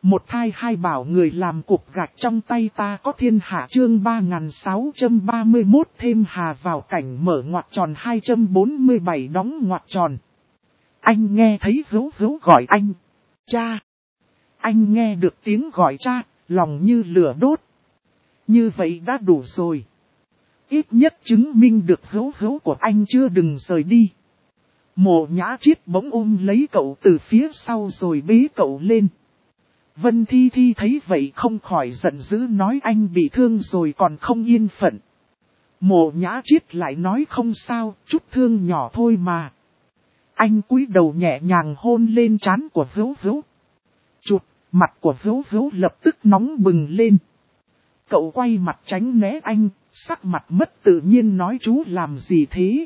Một thai hai bảo người làm cục gạch trong tay ta có thiên hạ chương 3631 thêm hà vào cảnh mở ngoặc tròn 247 đóng ngoặc tròn. Anh nghe thấy hữu hữu gọi anh. Cha. Anh nghe được tiếng gọi cha, lòng như lửa đốt. Như vậy đã đủ rồi. Ít nhất chứng minh được hữu hữu của anh chưa đừng rời đi. Mộ Nhã Triết bỗng ôm lấy cậu từ phía sau rồi bế cậu lên. Vân Thi Thi thấy vậy không khỏi giận dữ nói anh bị thương rồi còn không yên phận. Mộ Nhã Triết lại nói không sao, chút thương nhỏ thôi mà. Anh cúi đầu nhẹ nhàng hôn lên trán của hữu hữu. Chụp, mặt của hữu hữu lập tức nóng bừng lên. Cậu quay mặt tránh né anh, sắc mặt mất tự nhiên nói chú làm gì thế?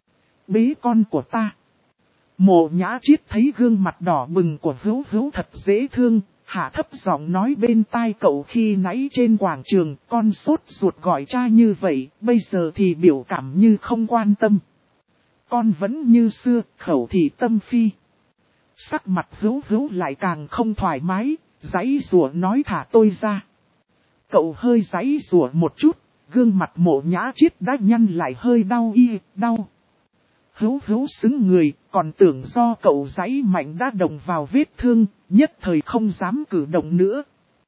Bế con của ta. Mộ Nhã Triết thấy gương mặt đỏ bừng của hữu hữu thật dễ thương, hạ thấp giọng nói bên tai cậu khi nãy trên quảng trường, con sốt ruột gọi cha như vậy, bây giờ thì biểu cảm như không quan tâm. Con vẫn như xưa, khẩu thì tâm phi. Sắc mặt hữu hữu lại càng không thoải mái, giãy giụa nói thả tôi ra. Cậu hơi giãy giụa một chút, gương mặt Mộ Nhã Triết đã nhăn lại hơi đau đau. Hữu hữu xứng người, còn tưởng do cậu giãy mạnh đã động vào vết thương, nhất thời không dám cử động nữa.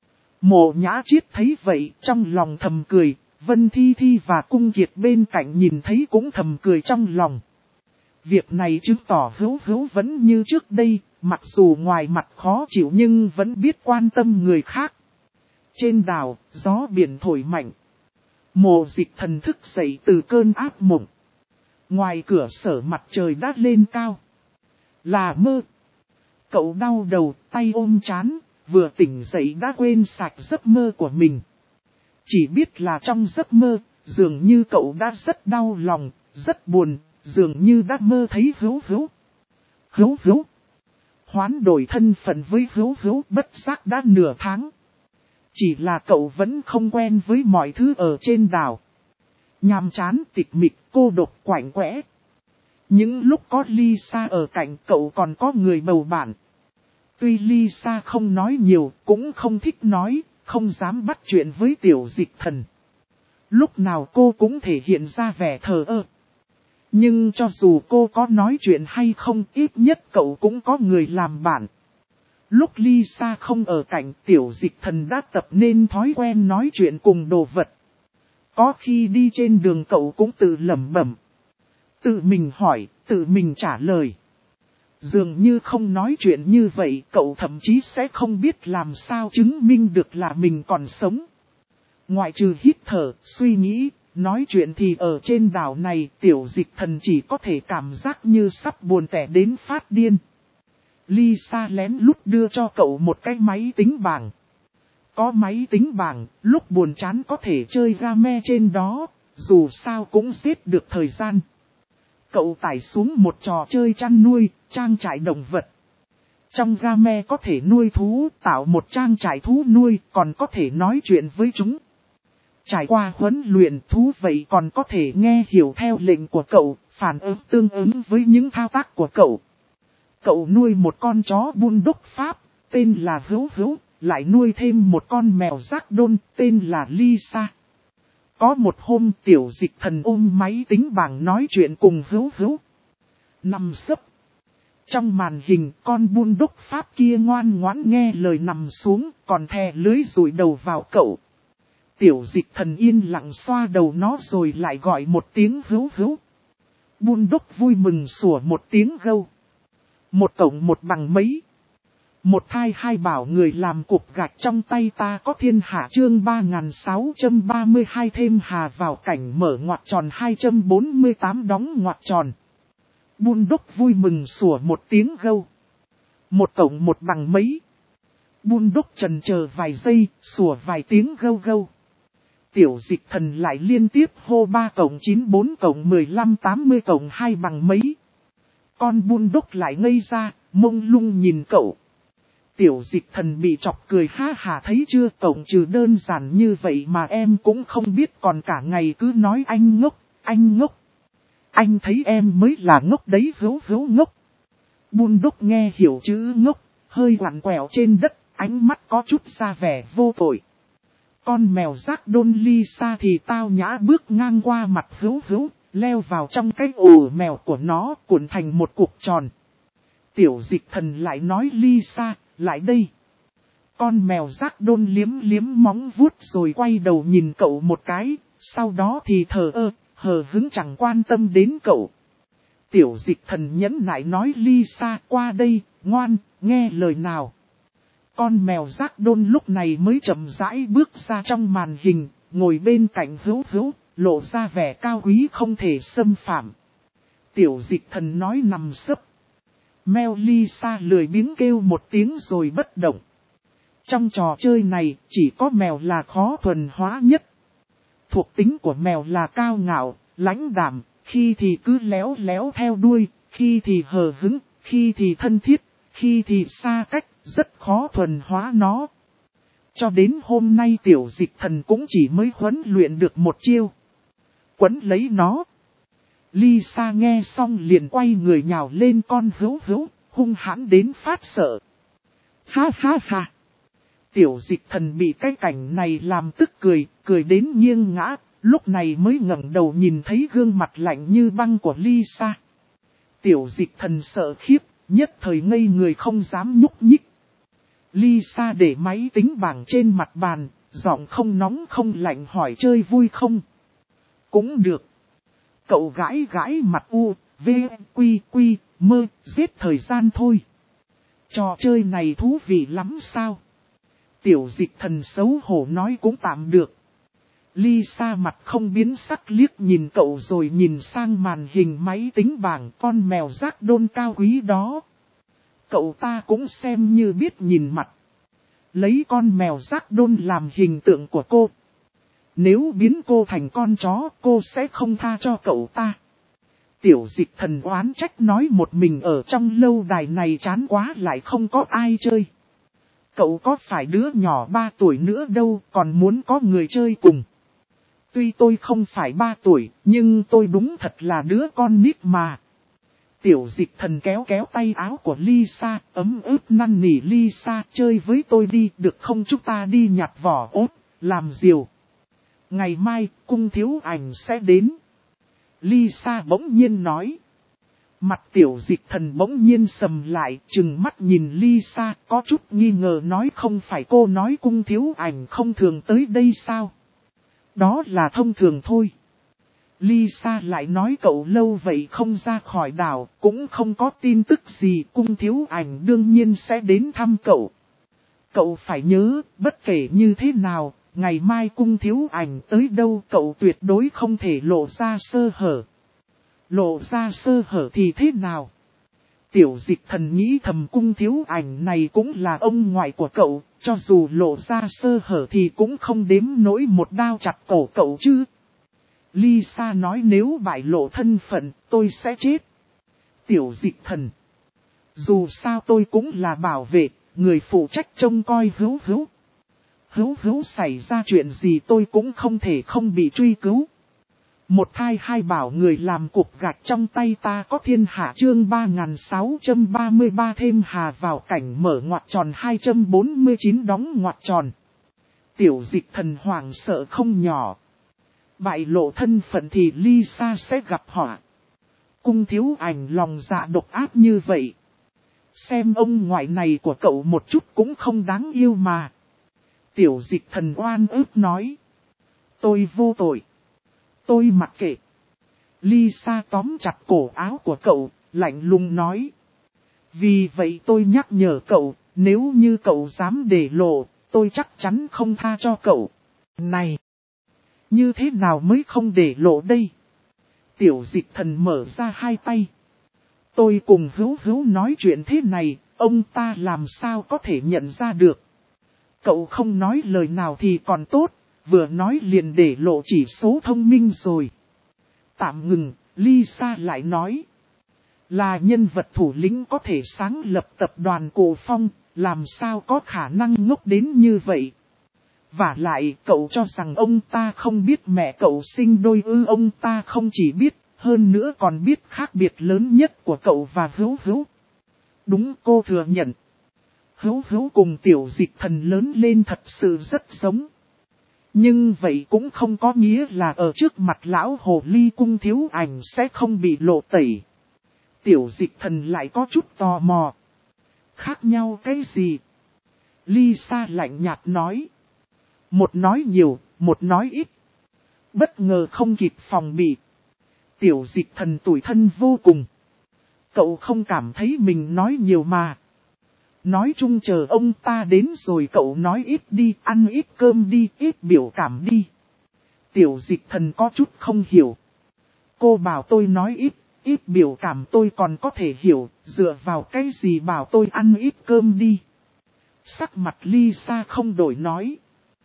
Mộ Nhã Triết thấy vậy, trong lòng thầm cười, Vân Thi Thi và Cung Kiệt bên cạnh nhìn thấy cũng thầm cười trong lòng. Việc này chứng tỏ hữu hữu vẫn như trước đây, mặc dù ngoài mặt khó chịu nhưng vẫn biết quan tâm người khác. Trên đảo, gió biển thổi mạnh. Mộ Dịch Thần thức dậy từ cơn ác mộng. Ngoài cửa sở mặt trời đã lên cao. Là mơ. Cậu đau đầu, tay ôm trán, vừa tỉnh dậy đã quên sạch giấc mơ của mình. Chỉ biết là trong giấc mơ, dường như cậu đã rất đau lòng, rất buồn, dường như đã mơ thấy hữu hữu. Hữu hữu. Hoán đổi thân phận với hữu hữu bất giác đã nửa tháng. Chỉ là cậu vẫn không quen với mọi thứ ở trên đảo. Nhàm chán tịch mịch cô độc quạnh quẽ. Những lúc có Lisa ở cạnh cậu còn có người bầu bạn. Tuy Lisa không nói nhiều, cũng không thích nói, không dám bắt chuyện với Tiểu Dịch Thần. Lúc nào cô cũng thể hiện ra vẻ thờ ơ. Nhưng cho dù cô có nói chuyện hay không, ít nhất cậu cũng có người làm bạn. Lúc Lisa không ở cạnh, Tiểu Dịch Thần đã tập nên thói quen nói chuyện cùng đồ vật. Có khi đi trên đường cậu cũng tự lẩm bẩm. Tự mình hỏi, tự mình trả lời. Dường như không nói chuyện như vậy, cậu thậm chí sẽ không biết làm sao chứng minh được là mình còn sống. Ngoại trừ hít thở, suy nghĩ, nói chuyện thì ở trên đảo này, Tiểu Dịch Thần chỉ có thể cảm giác như sắp buồn tẻ đến phát điên. Lisa lén lút đưa cho cậu một cái máy tính bảng. Có máy tính bảng, lúc buồn chán có thể chơi game trên đó, dù sao cũng giết được thời gian. Cậu tải xuống một trò chơi chăn nuôi, trang trại động vật. Trong game có thể nuôi thú, tạo một trang trại thú nuôi, còn có thể nói chuyện với chúng. Trải qua huấn luyện thú vậy còn có thể nghe hiểu theo lệnh của cậu, phản ứng tương ứng với những thao tác của cậu. Cậu nuôi một con chó Bulldog Pháp, tên là Hữu Hữu, lại nuôi thêm một con mèo Jack Đôn, tên là Lisa. Có một hôm Tiểu Dịch Thần ôm máy tính bảng nói chuyện cùng Hữu Hữu. Nằm sấp. Trong màn hình con Bulldog Pháp kia ngoan ngoãn nghe lời nằm xuống, còn thè lưới rủi đầu vào cậu. Tiểu Dịch Thần yên lặng xoa đầu nó rồi lại gọi một tiếng Hữu Hữu. Bulldog vui mừng sủa một tiếng gâu. Một cộng một bằng mấy. Một thai hai bảo người làm cục gạch trong tay ta có thiên hạ chương 3632 thêm hà vào cảnh mở ngoặc tròn 248 đóng ngoặc tròn. Bulldog vui mừng sủa một tiếng gâu. Một cộng một bằng mấy. Bulldog chần chờ vài giây, sủa vài tiếng gâu gâu. Tiểu Dịch Thần lại liên tiếp hô 3 cộng 9 4 cộng 15 80 cộng 2 bằng mấy. Con Bulldog lại ngây ra, mông lung nhìn cậu. Tiểu Dịch Thần bị chọc cười ha hả thấy chưa, cộng trừ đơn giản như vậy mà em cũng không biết, còn cả ngày cứ nói anh ngốc, anh ngốc. Anh thấy em mới là ngốc đấy, Hữu Hữu ngốc. Bulldog nghe hiểu chữ ngốc, hơi quằn quẹo trên đất, ánh mắt có chút ra vẻ vô tội. Con mèo rác đôn Lisa thì tao nhã bước ngang qua mặt Hữu Hữu, leo vào trong cái ổ mèo của nó cuộn thành một cục tròn. Tiểu Dịch Thần lại nói Lisa, lại đây. Con mèo rác đôn liếm liếm móng vuốt rồi quay đầu nhìn cậu một cái, sau đó thì thờ ơ, hờ hững chẳng quan tâm đến cậu. Tiểu Dịch Thần nhẫn nại nói Lisa qua đây, ngoan, nghe lời nào. Con mèo rác đôn lúc này mới chậm rãi bước ra trong màn hình, ngồi bên cạnh Hữu Hữu, lộ ra vẻ cao quý không thể xâm phạm. Tiểu Dịch Thần nói nằm sấp. Mèo Lisa lười biếng kêu một tiếng rồi bất động. Trong trò chơi này, chỉ có mèo là khó thuần hóa nhất. Thuộc tính của mèo là cao ngạo, lãnh đạm, khi thì cứ léo léo theo đuôi, khi thì hờ hững, khi thì thân thiết, khi thì xa cách, rất khó thuần hóa nó. Cho đến hôm nay Tiểu Dịch Thần cũng chỉ mới huấn luyện được một chiêu. Quấn lấy nó. Lisa nghe xong liền quay người nhào lên con Hữu Hữu, hung hãn đến phát sợ. Ha ha ha. Tiểu Dịch Thần bị cái cảnh này làm tức cười, cười đến nghiêng ngã, lúc này mới ngẩng đầu nhìn thấy gương mặt lạnh như băng của Lisa. Tiểu Dịch Thần sợ khiếp, nhất thời ngây người không dám nhúc nhích. Lisa để máy tính bảng trên mặt bàn, giọng không nóng không lạnh hỏi chơi vui không? Cũng được. Cậu gãi gãi mặt u, v, quy quy, mơ, giết thời gian thôi. Trò chơi này thú vị lắm sao? Tiểu Dịch Thần xấu hổ nói cũng tạm được. Lisa mặt không biến sắc liếc nhìn cậu rồi nhìn sang màn hình máy tính bảng con mèo rác đôn cao quý đó. Cậu ta cũng xem như biết nhìn mặt. Lấy con mèo rác đôn làm hình tượng của cô. Nếu biến cô thành con chó, cô sẽ không tha cho cậu ta. Tiểu Dịch Thần oán trách nói một mình ở trong lâu đài này chán quá lại không có ai chơi. Cậu có phải đứa nhỏ 3 tuổi nữa đâu, còn muốn có người chơi cùng. Tuy tôi không phải 3 tuổi, nhưng tôi đúng thật là đứa con nít mà. Tiểu Dịch Thần kéo kéo tay áo của Lisa, ấm ức năn nỉ Lisa chơi với tôi đi, được không, chúng ta đi nhặt vỏ ốt, làm diều. Ngày mai, cung thiếu ảnh sẽ đến. Lisa bỗng nhiên nói. Mặt Tiểu Dịch Thần bỗng nhiên sầm lại, trừng mắt nhìn Lisa, có chút nghi ngờ nói không phải cô nói cung thiếu ảnh không thường tới đây sao? Đó là thông thường thôi. Lisa lại nói cậu lâu vậy không ra khỏi đảo, cũng không có tin tức gì, cung thiếu ảnh đương nhiên sẽ đến thăm cậu. Cậu phải nhớ, bất kể như thế nào, ngày mai cung thiếu ảnh tới đâu cậu tuyệt đối không thể lộ ra sơ hở. Lộ ra sơ hở thì thế nào? Tiểu Dịch Thần nghĩ thầm cung thiếu ảnh này cũng là ông ngoại của cậu, cho dù lộ ra sơ hở thì cũng không đếm nổi một đao chặt cổ cậu chứ. Lisa nói nếu bại lộ thân phận, tôi sẽ chết. Tiểu Dịch Thần. Dù sao tôi cũng là bảo vệ, người phụ trách trông coi Hữu Hữu. Hữu Hữu xảy ra chuyện gì tôi cũng không thể không bị truy cứu. Một thai hai bảo người làm cục gạch trong tay ta có thiên hạ chương 3633 thêm hà vào cảnh mở ngoặc tròn 249 đóng ngoặc tròn. Tiểu Dịch Thần hoảng sợ không nhỏ. Bại lộ thân phận thì Lisa sẽ gặp họa. Cung thiếu ảnh lòng dạ độc ác như vậy. Xem ông ngoại này của cậu một chút cũng không đáng yêu mà. Tiểu Dịch Thần oan ức nói. Tôi vô tội. Tôi mặc kệ. Lisa tóm chặt cổ áo của cậu, lạnh lùng nói. Vì vậy tôi nhắc nhở cậu, nếu như cậu dám để lộ, tôi chắc chắn không tha cho cậu. Này! Như thế nào mới không để lộ đây? Tiểu Dịch Thần mở ra hai tay. Tôi cùng Hữu Hữu nói chuyện thế này, ông ta làm sao có thể nhận ra được. Cậu không nói lời nào thì còn tốt, vừa nói liền để lộ chỉ số thông minh rồi. Tạm ngừng, Lisa lại nói. Là nhân vật thủ lĩnh có thể sáng lập tập đoàn Cổ Phong, làm sao có khả năng ngốc đến như vậy. Và lại cậu cho rằng ông ta không biết mẹ cậu sinh đôi ư, ông ta không chỉ biết, hơn nữa còn biết khác biệt lớn nhất của cậu và Hữu Hữu. Đúng, cô thừa nhận. Hữu cùng Tiểu Dịch Thần lớn lên thật sự rất giống. Nhưng vậy cũng không có nghĩa là ở trước mặt lão hồ ly Cung Thiếu Ảnh sẽ không bị lộ tẩy. Tiểu Dịch Thần lại có chút tò mò. Khác nhau cái gì? Lisa lạnh nhạt nói. Một nói nhiều, một nói ít. Bất ngờ không kịp phòng bị. Tiểu Dịch Thần tủi thân vô cùng. Cậu không cảm thấy mình nói nhiều mà. Nói chung chờ ông ta đến rồi cậu nói ít đi, ăn ít cơm đi, ít biểu cảm đi. Tiểu Dịch Thần có chút không hiểu. Cô bảo tôi nói ít biểu cảm tôi còn có thể hiểu, dựa vào cái gì bảo tôi ăn ít cơm đi. Sắc mặt Lisa không đổi nói.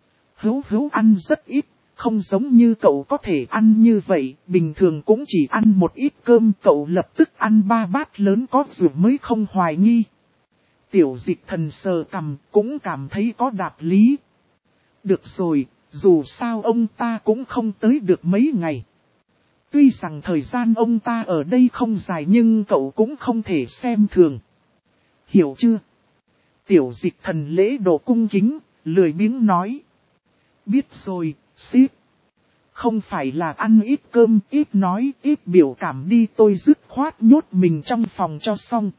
Hữu ăn rất ít, không giống như cậu có thể ăn như vậy, bình thường cũng chỉ ăn một ít cơm, cậu lập tức ăn 3 bát lớn có rượu mới không hoài nghi. Tiểu Dịch Thần sờ cằm cũng cảm thấy có đạo lý. Được rồi, dù sao ông ta cũng không tới được mấy ngày. Tuy rằng thời gian ông ta ở đây không dài nhưng cậu cũng không thể xem thường. Hiểu chưa? Tiểu Dịch Thần lễ độ cung kính, lười biếng nói. Biết rồi, sếp. Không phải là ăn ít cơm, ít nói, ít biểu cảm đi, tôi dứt khoát nhốt mình trong phòng cho xong.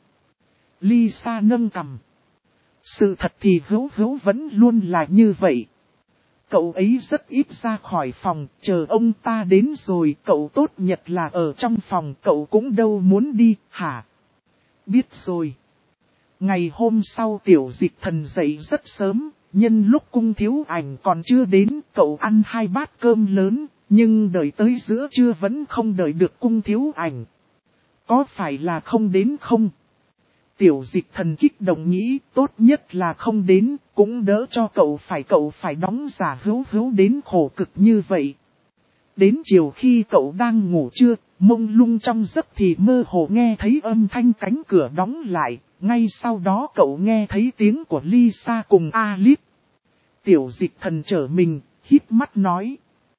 Lisa nâng cằm. Sự thật thì Hữu vẫn luôn là như vậy. Cậu ấy rất ít ra khỏi phòng, chờ ông ta đến rồi, cậu tốt nhất là ở trong phòng, cậu cũng đâu muốn đi, hả? Biết rồi. Ngày hôm sau Tiểu Dịch Thần dậy rất sớm, nhân lúc Cung Thiếu Ảnh còn chưa đến, cậu ăn 2 bát cơm lớn, nhưng đợi tới giữa trưa vẫn không đợi được Cung Thiếu Ảnh. Có phải là không đến không? Tiểu Dịch Thần kích động nghĩ, tốt nhất là không đến, cũng đỡ cho cậu phải đóng giả Hữu đến khổ cực như vậy. Đến chiều khi cậu đang ngủ trưa, mông lung trong giấc thì mơ hồ nghe thấy âm thanh cánh cửa đóng lại, ngay sau đó cậu nghe thấy tiếng của Lisa cùng Alice. Tiểu Dịch Thần trở mình, híp mắt nói.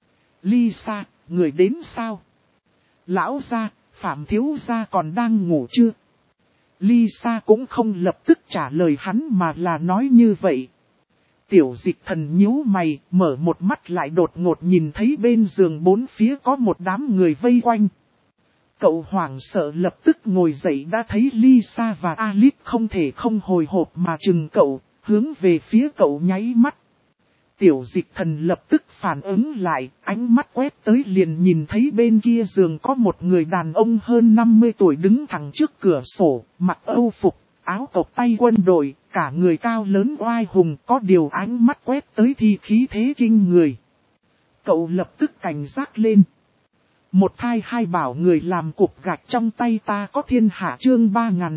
Lisa, người đến sao? Lão gia, Phạm thiếu gia còn đang ngủ chưa? Lisa cũng không lập tức trả lời hắn mà là nói như vậy. Tiểu Dịch Thần nhíu mày, mở một mắt lại đột ngột nhìn thấy bên giường bốn phía có một đám người vây quanh. Cậu hoảng sợ lập tức ngồi dậy đã thấy Lisa và Alice không thể không hồi hộp mà chừng cậu, hướng về phía cậu nháy mắt. Tiểu Dịch Thần lập tức phản ứng lại, ánh mắt quét tới liền nhìn thấy bên kia giường có một người đàn ông hơn 50 tuổi đứng thẳng trước cửa sổ, mặc âu phục, áo cộc tay quân đội, cả người cao lớn oai hùng, có điều ánh mắt quét tới thì khí thế kinh người. Cậu lập tức cảnh giác lên. Một hai bảo người làm cục gạch trong tay ta có thiên hạ chương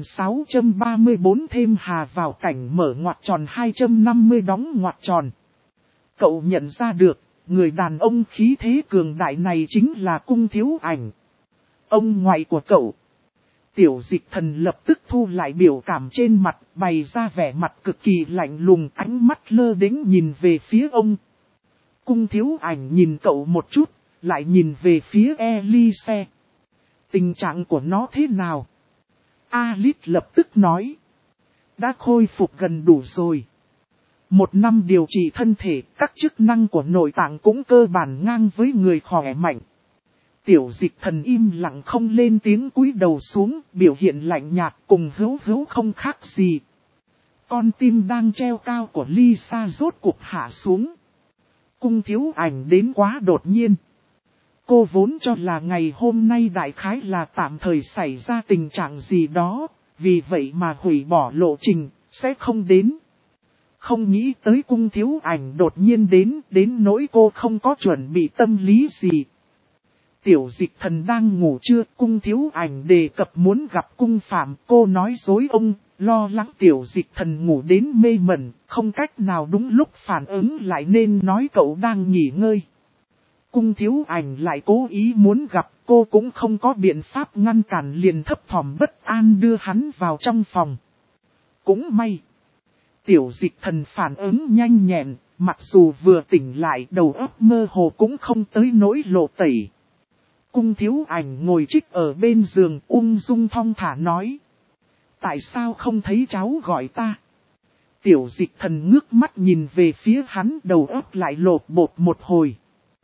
3634 thêm hà vào cảnh mở ngoặc tròn 250 đóng ngoặc tròn. Cậu nhận ra được, người đàn ông khí thế cường đại này chính là Cung Thiếu Ảnh. Ông ngoại của cậu. Tiểu Dịch Thần lập tức thu lại biểu cảm trên mặt, bày ra vẻ mặt cực kỳ lạnh lùng, ánh mắt lơ đễnh nhìn về phía ông. Cung Thiếu Ảnh nhìn cậu một chút, lại nhìn về phía Elise. Tình trạng của nó thế nào? Alice lập tức nói. Đã khôi phục gần đủ rồi. 1 năm điều trị thân thể, các chức năng của nội tạng cũng cơ bản ngang với người khỏe mạnh. Tiểu Dịch Thần im lặng không lên tiếng cúi đầu xuống, biểu hiện lạnh nhạt cùng Hữu không khác gì. Con tim đang treo cao của Lisa rốt cuộc hạ xuống. Cung Thiếu Ảnh đến quá đột nhiên. Cô vốn cho là ngày hôm nay đại khái là tạm thời xảy ra tình trạng gì đó, vì vậy mà hủy bỏ lộ trình, sẽ không đến. Không nghĩ tới Cung Thiếu Ảnh đột nhiên đến nỗi cô không có chuẩn bị tâm lý gì. Tiểu Dịch Thần đang ngủ trưa, Cung Thiếu Ảnh đề cập muốn gặp Cung Phạm, cô nói dối ông, lo lắng Tiểu Dịch Thần ngủ đến mê mẩn, không cách nào đúng lúc phản ứng lại nên nói cậu đang nghỉ ngơi. Cung Thiếu Ảnh lại cố ý muốn gặp, cô cũng không có biện pháp ngăn cản liền thấp thỏm bất an đưa hắn vào trong phòng. Cũng may. Tiểu Dịch Thần phản ứng nhanh nhẹn, mặc dù vừa tỉnh lại đầu óc mơ hồ cũng không tới nỗi lộ tẩy. Cung Thiếu Ảnh ngồi trích ở bên giường ung dung thong thả nói. Tại sao không thấy cháu gọi ta? Tiểu Dịch Thần ngước mắt nhìn về phía hắn, đầu óc lại lột bột một hồi.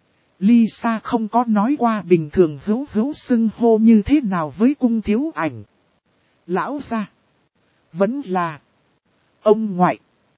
Lisa không có nói qua bình thường hữu xưng hô như thế nào với Cung Thiếu Ảnh. Lão gia, vẫn là ông ngoại.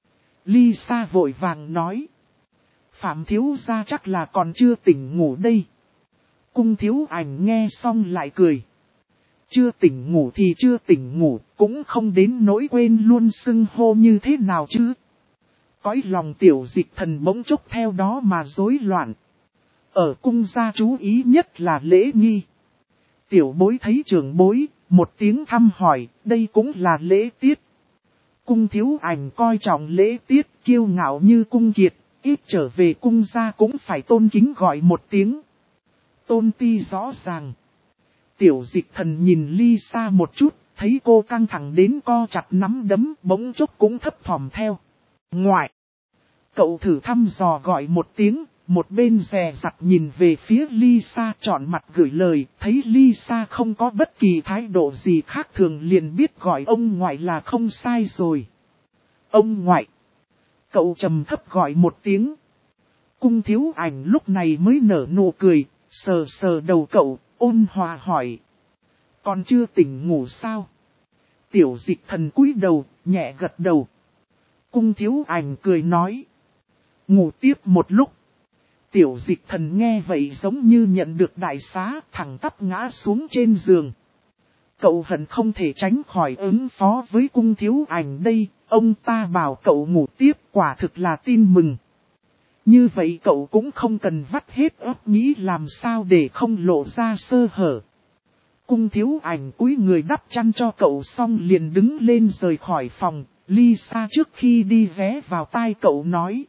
Lisa vội vàng nói. Phạm thiếu gia chắc là còn chưa tỉnh ngủ đây. Cung Thiếu Ảnh nghe xong lại cười. Chưa tỉnh ngủ thì chưa tỉnh ngủ, cũng không đến nỗi quên luôn xưng hô như thế nào chứ. Cõi lòng Tiểu Dịch Thần bỗng chốc theo đó mà rối loạn. Ở cung gia chú ý nhất là lễ nghi. Tiểu bối thấy trưởng bối, một tiếng thăm hỏi, đây cũng là lễ tiết. Cung Thiếu Ảnh coi trọng lễ tiết, kiêu ngạo như cung kiệt, ít trở về cung gia cũng phải tôn kính gọi một tiếng. Tôn ti rõ ràng. Tiểu Dịch Thần nhìn Lisa một chút, thấy cô căng thẳng đến co chặt nắm đấm, bỗng chốc cũng thấp thỏm theo. Ngoại! Cậu thử thăm dò gọi một tiếng, một bên dè dặt nhìn về phía Lisa, trọn mặt gửi lời, thấy Lisa không có bất kỳ thái độ gì khác thường liền biết gọi ông ngoại là không sai rồi. Ông ngoại! Cậu trầm thấp gọi một tiếng. Cung Thiếu Ảnh lúc này mới nở nụ cười, sờ sờ đầu cậu, ôn hòa hỏi. Còn chưa tỉnh ngủ sao? Tiểu Dịch Thần cúi đầu, nhẹ gật đầu. Cung Thiếu Ảnh cười nói. Ngủ tiếp một lúc. Tiểu Dịch Thần nghe vậy giống như nhận được đại xá, thẳng tắp ngã xuống trên giường. Cậu hận không thể tránh khỏi ứng phó với Cung Thiếu Ảnh đây, ông ta bảo cậu ngủ tiếp quả thực là tin mừng. Như vậy cậu cũng không cần vắt hết óc nghĩ làm sao để không lộ ra sơ hở. Cung Thiếu Ảnh cúi người đắp chăn cho cậu xong liền đứng lên rời khỏi phòng. Lisa trước khi đi ghé vào tai cậu nói.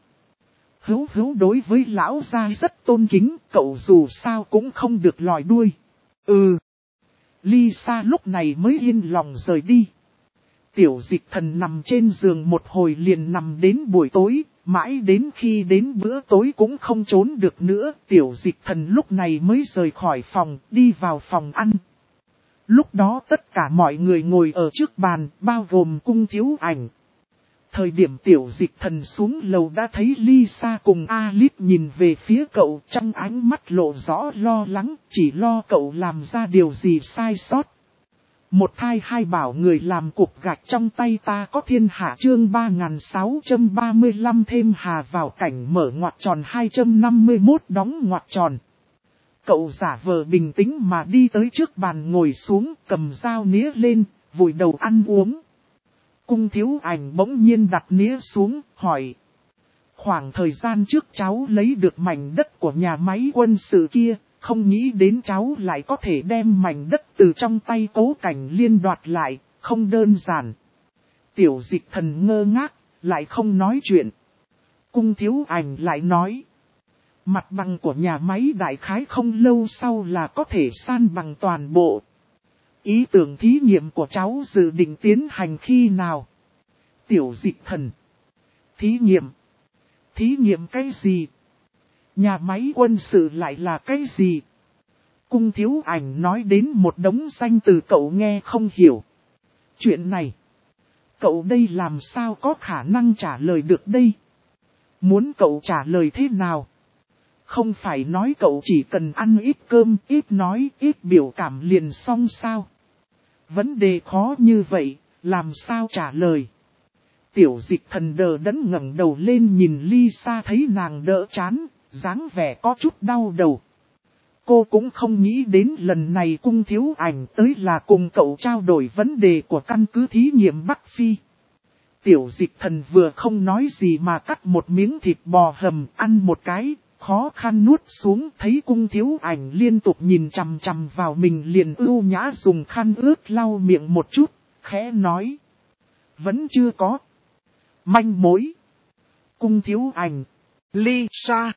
Hữu đối với lão gia rất tôn kính, cậu dù sao cũng không được lòi đuôi. Lisa lúc này mới yên lòng rời đi. Tiểu Dịch Thần nằm trên giường một hồi liền nằm đến buổi tối, mãi đến khi đến bữa tối cũng không trốn được nữa. Tiểu Dịch Thần lúc này mới rời khỏi phòng, đi vào phòng ăn. Lúc đó tất cả mọi người ngồi ở trước bàn, bao gồm Cung Thiếu Ảnh. Thời điểm Tiểu Dịch Thần xuống lầu đã thấy Lisa cùng Alice nhìn về phía cậu, trong ánh mắt lộ rõ lo lắng, chỉ lo cậu làm ra điều gì sai sót. Một thai hai bảo người làm cục gạch trong tay ta có thiên hạ chương 3635 thêm hà vào cảnh mở ngoặc tròn 251 đóng ngoặc tròn. Cậu giả vờ bình tĩnh mà đi tới trước bàn ngồi xuống, cầm dao nĩa lên, vùi đầu ăn uống. Cung Thiếu Ảnh bỗng nhiên đặt nĩa xuống, hỏi. Khoảng thời gian trước cháu lấy được mảnh đất của nhà máy quân sự kia, không nghĩ đến cháu lại có thể đem mảnh đất từ trong tay Cố Cảnh Liên đoạt lại, không đơn giản. Tiểu Dịch Thần ngơ ngác, lại không nói chuyện. Cung Thiếu Ảnh lại nói. Mặt bằng của nhà máy đại khái không lâu sau là có thể san bằng toàn bộ. Ý tưởng thí nghiệm của cháu dự định tiến hành khi nào? Tiểu Dịch Thần. Thí nghiệm? Thí nghiệm cái gì? Nhà máy quân sự lại là cái gì? Cung Thiếu Ảnh nói đến một đống danh từ cậu nghe không hiểu. Chuyện này, cậu đây làm sao có khả năng trả lời được đây? Muốn cậu trả lời thế nào? Không phải nói cậu chỉ cần ăn ít cơm, ít nói, ít biểu cảm liền xong sao? Vấn đề khó như vậy, làm sao trả lời? Tiểu Dịch Thần đờ đẫn ngẩng đầu lên nhìn Lisa thấy nàng đỡ chán, dáng vẻ có chút đau đầu. Cô cũng không nghĩ đến lần này Cung Thiếu Ảnh tới là cùng cậu trao đổi vấn đề của căn cứ thí nghiệm Bắc Phi. Tiểu Dịch Thần vừa không nói gì mà cắt một miếng thịt bò hầm ăn một cái, khó khăn nuốt xuống thấy Cung Thiếu Ảnh liên tục nhìn chằm chằm vào mình liền ưu nhã dùng khăn ướt lau miệng một chút, khẽ nói. Vẫn chưa có manh mối. Cung Thiếu Ảnh, Lisa.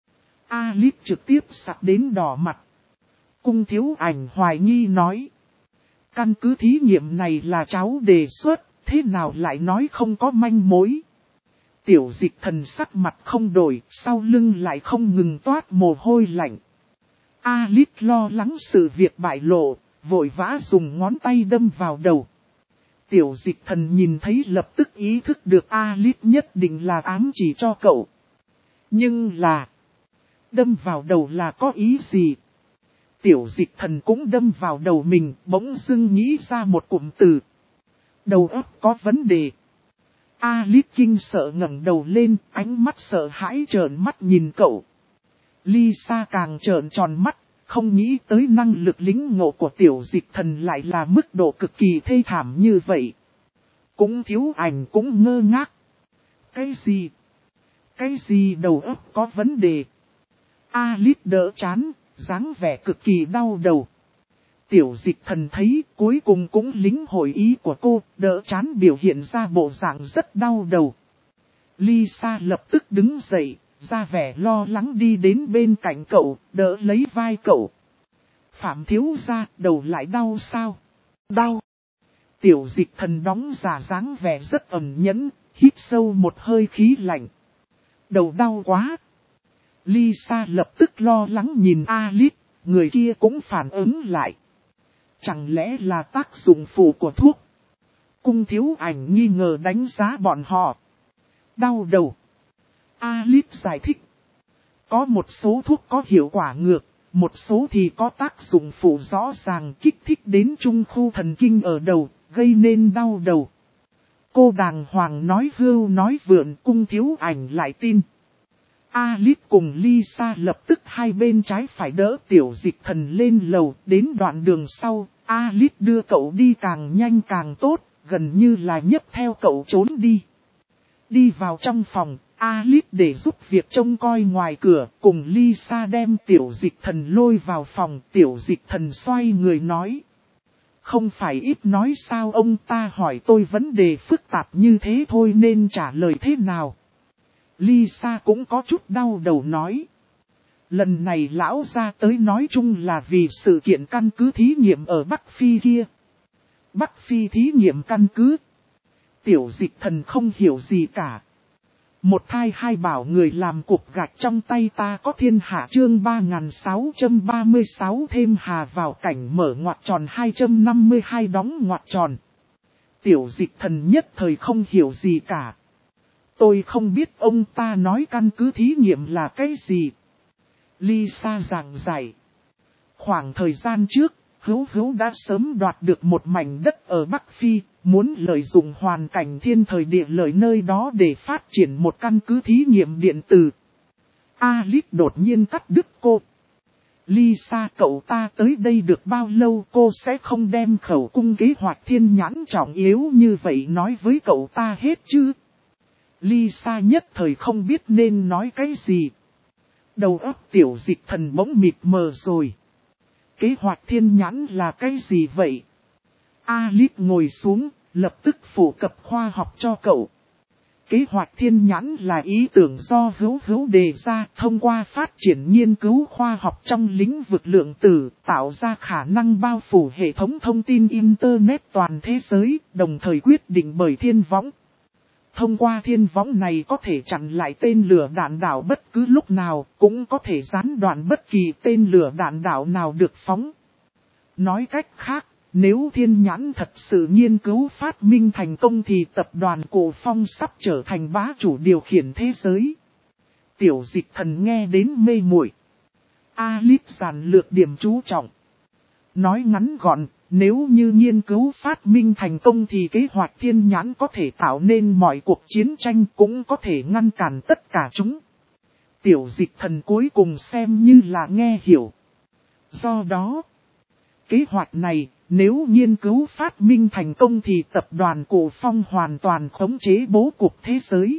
Alice trực tiếp sặc đến đỏ mặt. Cung Thiếu Ảnh hoài nghi nói. Căn cứ thí nghiệm này là cháu đề xuất, thế nào lại nói không có manh mối. Tiểu Dịch Thần sắc mặt không đổi, sau lưng lại không ngừng toát mồ hôi lạnh. Alice lo lắng sự việc bại lộ, vội vã dùng ngón tay đâm vào đầu. Tiểu dịch thần nhìn thấy lập tức ý thức được Alice nhất định là ám chỉ cho cậu. Nhưng là, đâm vào đầu là có ý gì? Tiểu dịch thần cũng đâm vào đầu mình, bỗng dưng nghĩ ra một cụm từ. Đầu óc có vấn đề. Alice kinh sợ ngẩng đầu lên, ánh mắt sợ hãi trợn mắt nhìn cậu. Lisa càng trợn tròn mắt, không nghĩ tới năng lực lĩnh ngộ của tiểu dịch thần lại là mức độ cực kỳ thê thảm như vậy. Cũng thiếu ảnh cũng ngơ ngác. Cái gì? Cái gì đầu óc có vấn đề? Alice đỡ chán, dáng vẻ cực kỳ đau đầu. Tiểu dịch thần thấy cuối cùng cũng lĩnh hội ý của cô, đỡ chán biểu hiện ra bộ dạng rất đau đầu. Lisa lập tức đứng dậy, ra vẻ lo lắng đi đến bên cạnh cậu, đỡ lấy vai cậu. Phạm thiếu gia, đầu lại đau sao? Đau. Tiểu dịch thần đóng giả dáng vẻ rất ẩn nhẫn, hít sâu một hơi khí lạnh. Đầu đau quá. Lisa lập tức lo lắng nhìn Alice, người kia cũng phản ứng lại. Chẳng lẽ là tác dụng phụ của thuốc? Cung thiếu ảnh nghi ngờ đánh giá bọn họ. Đau đầu. Alice giải thích. Có một số thuốc có hiệu quả ngược, một số thì có tác dụng phụ rõ ràng kích thích đến trung khu thần kinh ở đầu, gây nên đau đầu. Cô đàng hoàng nói hưu nói vượn, cung thiếu ảnh lại tin. Alice cùng Lisa lập tức hai bên trái phải đỡ tiểu dịch thần lên lầu, đến đoạn đường sau, Alice đưa cậu đi càng nhanh càng tốt, gần như là nhấc theo cậu trốn đi. Đi vào trong phòng, Alice để giúp việc trông coi ngoài cửa, cùng Lisa đem tiểu dịch thần lôi vào phòng, tiểu dịch thần xoay người nói. Không phải ít nói sao ông ta hỏi tôi vấn đề phức tạp như thế thôi nên trả lời thế nào. Lisa cũng có chút đau đầu nói. Lần này lão ra tới nói chung là vì sự kiện căn cứ thí nghiệm ở Bắc Phi kia. Bắc Phi thí nghiệm căn cứ. Tiểu dịch thần không hiểu gì cả. Một thai hai bảo người làm cục gạch trong tay ta có thiên hạ chương 3636 thêm hà vào cảnh mở ngoặc tròn 252 đóng ngoặc tròn. Tiểu dịch thần nhất thời không hiểu gì cả. Tôi không biết ông ta nói căn cứ thí nghiệm là cái gì. Lisa giảng giải. Khoảng thời gian trước, Hữu đã sớm đoạt được một mảnh đất ở Bắc Phi, muốn lợi dụng hoàn cảnh thiên thời địa lợi nơi đó để phát triển một căn cứ thí nghiệm điện tử. Alice đột nhiên cắt đứt cô. Lisa, cậu ta tới đây được bao lâu cô sẽ không đem khẩu cung kế hoạch thiên nhãn trọng yếu như vậy nói với cậu ta hết chứ? Lisa nhất thời không biết nên nói cái gì. Đầu óc tiểu dịch thần bỗng mịt mờ rồi. Kế hoạch thiên nhãn là cái gì vậy? Alice ngồi xuống, lập tức phổ cập khoa học cho cậu. Kế hoạch thiên nhãn là ý tưởng do Hữu đề ra thông qua phát triển nghiên cứu khoa học trong lĩnh vực lượng tử, tạo ra khả năng bao phủ hệ thống thông tin Internet toàn thế giới, đồng thời quyết định bởi thiên võng. Thông qua thiên võng này có thể chặn lại tên lửa đạn đạo bất cứ lúc nào, cũng có thể gián đoạn bất kỳ tên lửa đạn đạo nào được phóng. Nói cách khác, nếu thiên nhãn thật sự nghiên cứu phát minh thành công thì tập đoàn Cổ Phong sắp trở thành bá chủ điều khiển thế giới. Tiểu dịch thần nghe đến mê muội. Alice giản lược điểm chú trọng. Nói ngắn gọn, nếu như nghiên cứu phát minh thành công thì kế hoạch thiên nhãn có thể tạo nên mọi cuộc chiến tranh cũng có thể ngăn cản tất cả chúng. Tiểu dịch thần cuối cùng xem như là nghe hiểu. Do đó, kế hoạch này, nếu nghiên cứu phát minh thành công thì tập đoàn Cổ Phong hoàn toàn khống chế bố cục thế giới.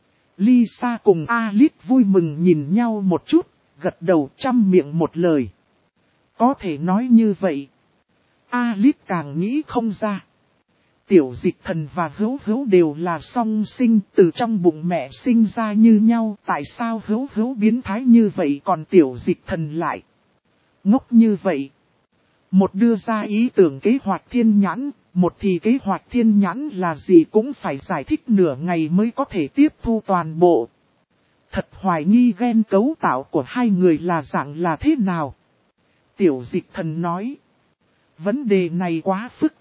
Lisa cùng Alice vui mừng nhìn nhau một chút, gật đầu trăm miệng một lời. Có thể nói như vậy. Alice càng nghĩ không ra. Tiểu dịch thần và Hữu đều là song sinh từ trong bụng mẹ sinh ra như nhau. Tại sao Hữu biến thái như vậy còn tiểu dịch thần lại ngốc như vậy? Một đưa ra ý tưởng kế hoạch thiên nhãn, một thì kế hoạch thiên nhãn là gì cũng phải giải thích nửa ngày mới có thể tiếp thu toàn bộ. Thật hoài nghi gen cấu tạo của hai người là dạng là thế nào? Tiểu dịch thần nói. Vấn đề này quá phức tạp,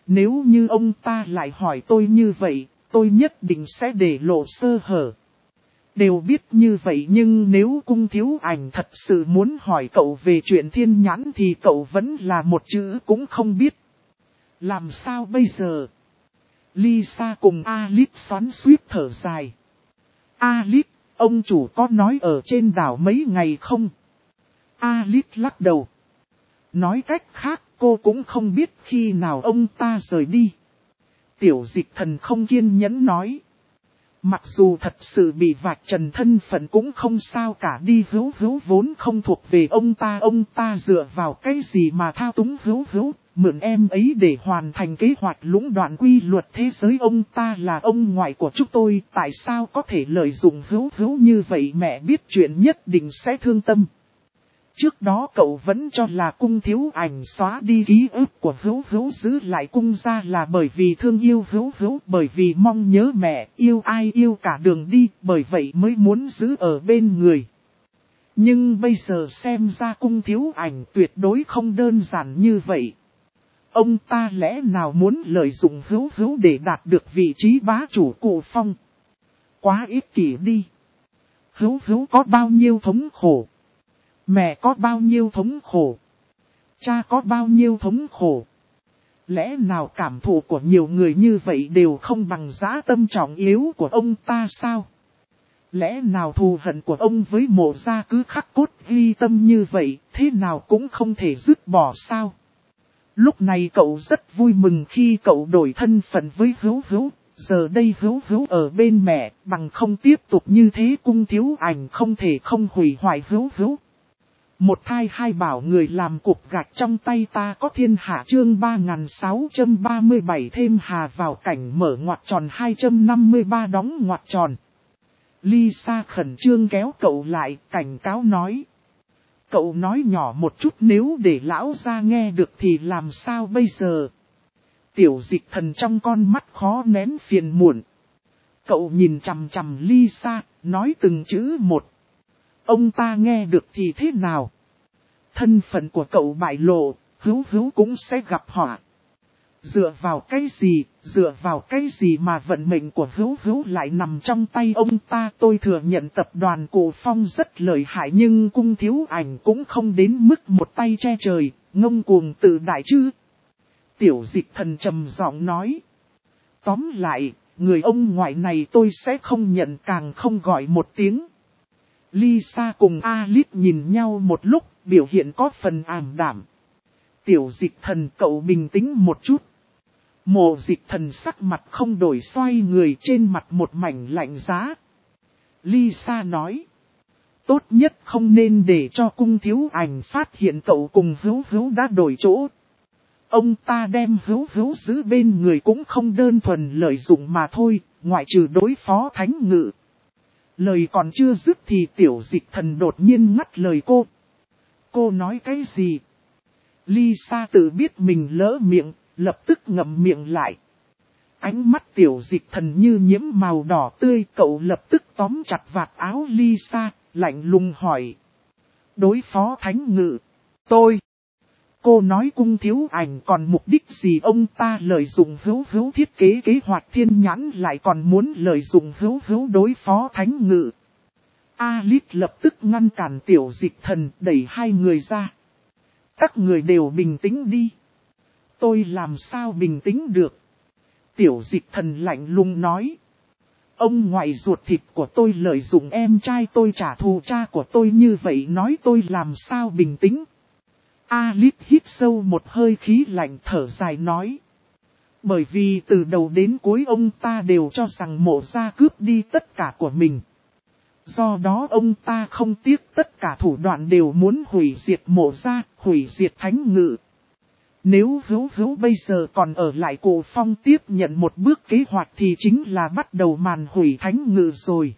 Nếu như ông ta lại hỏi tôi như vậy, tôi nhất định sẽ để lộ sơ hở. Đều biết như vậy nhưng nếu Cung Thiếu Ảnh thật sự muốn hỏi cậu về chuyện thiên nhãn thì cậu vẫn là một chữ cũng không biết. Làm sao bây giờ? Lisa cùng Alice xoắn xuýt thở dài. Alice, ông chủ có nói ở trên đảo mấy ngày không? Alice lắc đầu. Nói cách khác, cô cũng không biết khi nào ông ta rời đi. Tiểu Dịch Thần không kiên nhẫn nói. Mặc dù thật sự bị vạch trần thân phận cũng không sao cả, đi Hữu Hữu vốn không thuộc về ông ta dựa vào cái gì mà thao túng Hữu Hữu, mượn em ấy để hoàn thành kế hoạch lũng đoạn quy luật thế giới. Ông ta là ông ngoại của chúng tôi, tại sao có thể lợi dụng Hữu Hữu như vậy? Mẹ biết chuyện nhất định sẽ thương tâm. Trước đó cậu vẫn cho là Cung Thiếu Ảnh xóa đi ký ức của Hữu Hữu giữ lại cung ra là bởi vì thương yêu Hữu Hữu, bởi vì mong nhớ mẹ, yêu ai yêu cả đường đi, bởi vậy mới muốn giữ ở bên người. Nhưng bây giờ xem ra Cung Thiếu Ảnh tuyệt đối không đơn giản như vậy. Ông ta lẽ nào muốn lợi dụng Hữu Hữu để đạt được vị trí bá chủ Cụ Phong? Quá ích kỷ đi. Hữu Hữu có bao nhiêu thống khổ? Mẹ có bao nhiêu thống khổ? Cha có bao nhiêu thống khổ? Lẽ nào cảm thụ của nhiều người như vậy đều không bằng giá tâm trọng yếu của ông ta sao? Lẽ nào thù hận của ông với Mộ Gia cứ khắc cốt ghi tâm như vậy, thế nào cũng không thể dứt bỏ sao? Lúc này cậu rất vui mừng khi cậu đổi thân phận với Hữu Hữu. Giờ đây Hữu Hữu ở bên mẹ, bằng không tiếp tục như thế Cung Thiếu Ảnh không thể không hủy hoại Hữu Hữu. Một thai hai bảo người làm cục gạch trong tay ta có thiên hạ chương 3637 thêm hà vào cảnh mở ngoặc tròn 253 đóng ngoặc tròn. Lisa khẩn trương kéo cậu lại, cảnh cáo nói. Cậu nói nhỏ một chút, nếu để lão ra nghe được thì làm sao bây giờ? Tiểu Dịch Thần trong con mắt khó nén phiền muộn. Cậu nhìn chằm chằm Lisa, nói từng chữ một. Ông ta nghe được thì thế nào? Thân phận của cậu bại lộ, Hữu Hữu cũng sẽ gặp họa. Dựa vào cái gì mà vận mệnh của Hữu Hữu lại nằm trong tay ông ta? Tôi thừa nhận tập đoàn Cụ Phong rất lợi hại nhưng Cung Thiếu Ảnh cũng không đến mức một tay che trời, ngông cuồng tự đại chứ. Tiểu Dịch Thần trầm giọng nói. Tóm lại, người ông ngoại này tôi sẽ không nhận, càng không gọi một tiếng. Lisa cùng Alice nhìn nhau một lúc, biểu hiện có phần ảm đạm. Tiểu Dịch Thần, cậu bình tĩnh một chút. Mộ Dịch Thần sắc mặt không đổi, xoay người, trên mặt một mảnh lạnh giá. Lisa nói. Tốt nhất không nên để cho Cung Thiếu Ảnh phát hiện cậu cùng Hữu Hữu đã đổi chỗ. Ông ta đem Hữu Hữu giữ bên người cũng không đơn thuần lợi dụng mà thôi, ngoại trừ đối phó Thánh Ngự. Lời còn chưa dứt thì Tiểu Dịch Thần đột nhiên ngắt lời cô. Cô nói cái gì? Lisa tự biết mình lỡ miệng, lập tức ngậm miệng lại. Ánh mắt Tiểu Dịch Thần như nhiễm màu đỏ tươi, cậu lập tức tóm chặt vạt áo Lisa, lạnh lùng hỏi. Đối phó Thánh Ngự, tôi. Cô nói Cung Thiếu Ảnh còn mục đích gì? Ông ta lợi dụng Hữu Hữu thiết kế kế hoạch thiên nhãn, lại còn muốn lợi dụng Hữu Hữu đối phó Thánh Ngự. Alice lập tức ngăn cản Tiểu Dịch Thần, đẩy hai người ra. Các người đều bình tĩnh đi. Tôi làm sao bình tĩnh được? Tiểu Dịch Thần lạnh lùng nói. Ông ngoại ruột thịt của tôi lợi dụng em trai tôi trả thù cha của tôi như vậy, nói tôi làm sao bình tĩnh? Alice hít sâu một hơi khí lạnh, thở dài nói. Bởi vì từ đầu đến cuối ông ta đều cho rằng Mộ Gia cướp đi tất cả của mình. Do đó ông ta không tiếc tất cả thủ đoạn đều muốn hủy diệt Mộ Gia, hủy diệt Thánh Ngự. Nếu Hữu Hữu bây giờ còn ở lại Cụ Phong tiếp nhận một bước kế hoạch thì chính là bắt đầu màn hủy Thánh Ngự rồi.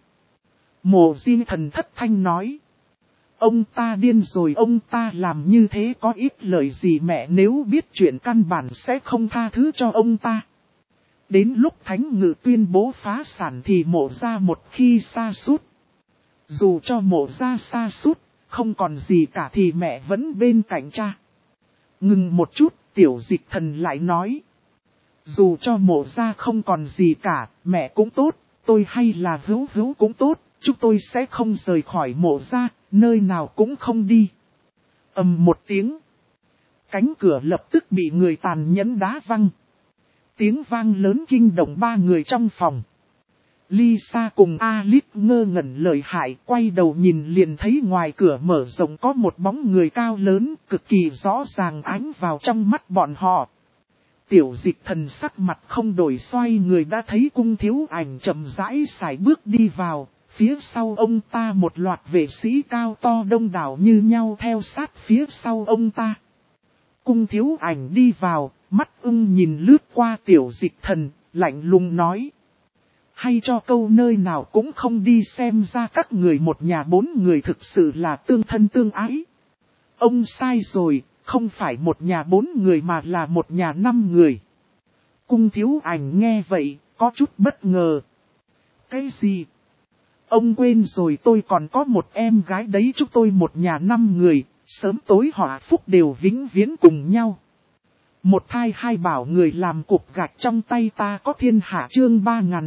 Mộ Di Thần thất thanh nói. Ông ta điên rồi, ông ta làm như thế có ích lợi gì? Mẹ nếu biết chuyện căn bản sẽ không tha thứ cho ông ta. Đến lúc Thánh Ngự tuyên bố phá sản thì Mộ Gia một khi sa sút. Dù cho Mộ Gia sa sút, không còn gì cả thì mẹ vẫn bên cạnh cha. Ngừng một chút, Tiểu Dịch Thần lại nói. Dù cho mộ ra không còn gì cả, mẹ cũng tốt, tôi hay là hữu hữu cũng tốt, chúng tôi sẽ không rời khỏi mộ ra, nơi nào cũng không đi. Ầm một tiếng. Cánh cửa lập tức bị người tàn nhẫn đá văng. Tiếng vang lớn kinh động ba người trong phòng. Lisa cùng Alice ngơ ngẩn lợi hại, quay đầu nhìn liền thấy ngoài cửa mở rộng có một bóng người cao lớn, cực kỳ rõ ràng ánh vào trong mắt bọn họ. Tiểu Dịch Thần sắc mặt không đổi, xoay người đã thấy Cung Thiếu Ảnh chậm rãi sải bước đi vào, phía sau ông ta một loạt vệ sĩ cao to đông đảo như nhau theo sát phía sau ông ta. Cung Thiếu Ảnh đi vào, mắt nhìn lướt qua Tiểu Dịch Thần, lạnh lùng nói. Hay cho câu nơi nào cũng không đi, xem ra các người một nhà bốn người thực sự là tương thân tương ái. Ông sai rồi, không phải một nhà bốn người mà là một nhà năm người. Cung Thiếu Ảnh nghe vậy, có chút bất ngờ. Cái gì? Ông quên rồi, tôi còn có một em gái đấy, chúng tôi một nhà năm người, sớm tối họa phúc đều vĩnh viễn cùng nhau. Một thai hai bảo người làm cục gạch trong tay ta có thiên hạ, chương